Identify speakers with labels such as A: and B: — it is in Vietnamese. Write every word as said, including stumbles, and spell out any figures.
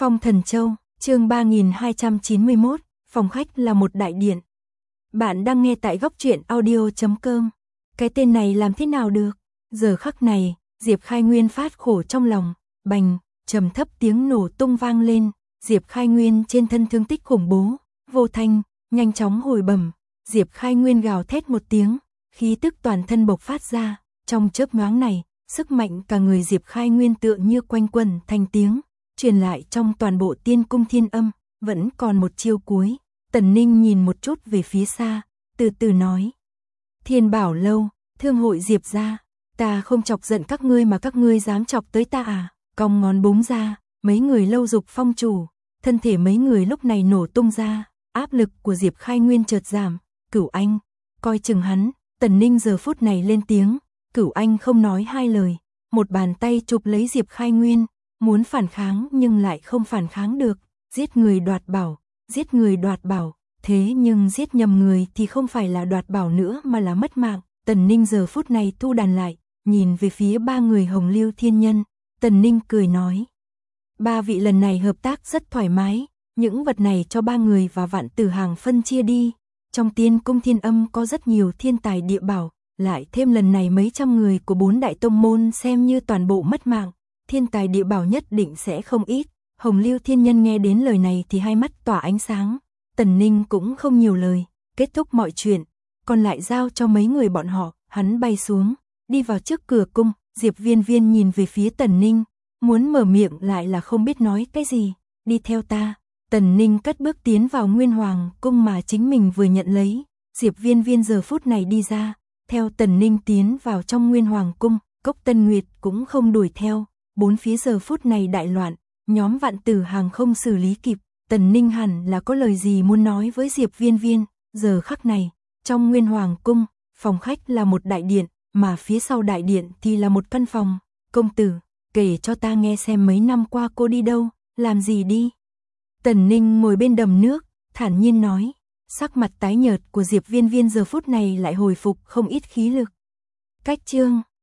A: Phong Thần Châu, chương ba nghìn hai trăm chín mươi mốt, phòng khách là một đại điện. Bạn đang nghe tại góc truyện audio chấm com. Cái tên này làm thế nào được? Giờ khắc này, Diệp Khai Nguyên phát khổ trong lòng, bành, trầm thấp tiếng nổ tung vang lên, Diệp Khai Nguyên trên thân thương tích khủng bố, vô thanh, nhanh chóng hồi bẩm, Diệp Khai Nguyên gào thét một tiếng, khí tức toàn thân bộc phát ra, trong chớp nhoáng này, sức mạnh cả người Diệp Khai Nguyên tựa như quanh quẩn thành tiếng, truyền lại trong toàn bộ tiên cung thiên âm, vẫn còn một chiêu cuối. Tần Ninh nhìn một chút về phía xa, từ từ nói. Thiên Bảo Lâu, thương hội Diệp gia, ta không chọc giận các ngươi mà các ngươi dám chọc tới ta à? Cong ngón búng ra, mấy người Lâu Dục Phong chủ, thân thể mấy người lúc này nổ tung ra, áp lực của Diệp Khai Nguyên chợt giảm. Cửu Anh, coi chừng hắn. Tần Ninh giờ phút này lên tiếng, Cửu Anh không nói hai lời, một bàn tay chụp lấy Diệp Khai Nguyên, muốn phản kháng nhưng lại không phản kháng được, giết người đoạt bảo, giết người đoạt bảo, thế nhưng giết nhầm người thì không phải là đoạt bảo nữa mà là mất mạng. Tần Ninh giờ phút này thu đàn lại, nhìn về phía ba người Hồng Lưu Thiên Nhân, Tần Ninh cười nói. Ba vị lần này hợp tác rất thoải mái, những vật này cho ba người và Vạn Tử Hàng phân chia đi. Trong tiên cung thiên âm có rất nhiều thiên tài địa bảo, lại thêm lần này mấy trăm người của bốn đại tông môn xem như toàn bộ mất mạng, thiên tài địa bảo nhất định sẽ không ít. Hồng Lưu Thiên Nhân nghe đến lời này thì hai mắt tỏa ánh sáng, Tần Ninh cũng không nhiều lời, kết thúc mọi chuyện, còn lại giao cho mấy người bọn họ. Hắn bay xuống, đi vào trước cửa cung, Diệp Viên Viên nhìn về phía Tần Ninh, muốn mở miệng lại là không biết nói cái gì. Đi theo ta. Tần Ninh cất bước tiến vào Nguyên Hoàng cung mà chính mình vừa nhận lấy. Diệp Viên Viên giờ phút này đi ra, theo Tần Ninh tiến vào trong Nguyên Hoàng cung. Cốc Tân Nguyệt cũng không đuổi theo, bốn phía giờ phút này đại loạn, nhóm Vạn Tử Hàng không xử lý kịp. Tần Ninh hẳn là có lời gì muốn nói với Diệp Viên Viên. Giờ khắc này, trong Nguyên Hoàng cung, phòng khách là một đại điện, mà phía sau đại điện thì là một căn phòng. Công tử, kể cho ta nghe xem mấy năm qua cô đi đâu, làm gì đi. Tần Ninh ngồi bên đầm nước, thản nhiên nói, sắc mặt tái nhợt của Diệp Viên Viên giờ phút này lại hồi phục không ít khí lực. Cách chương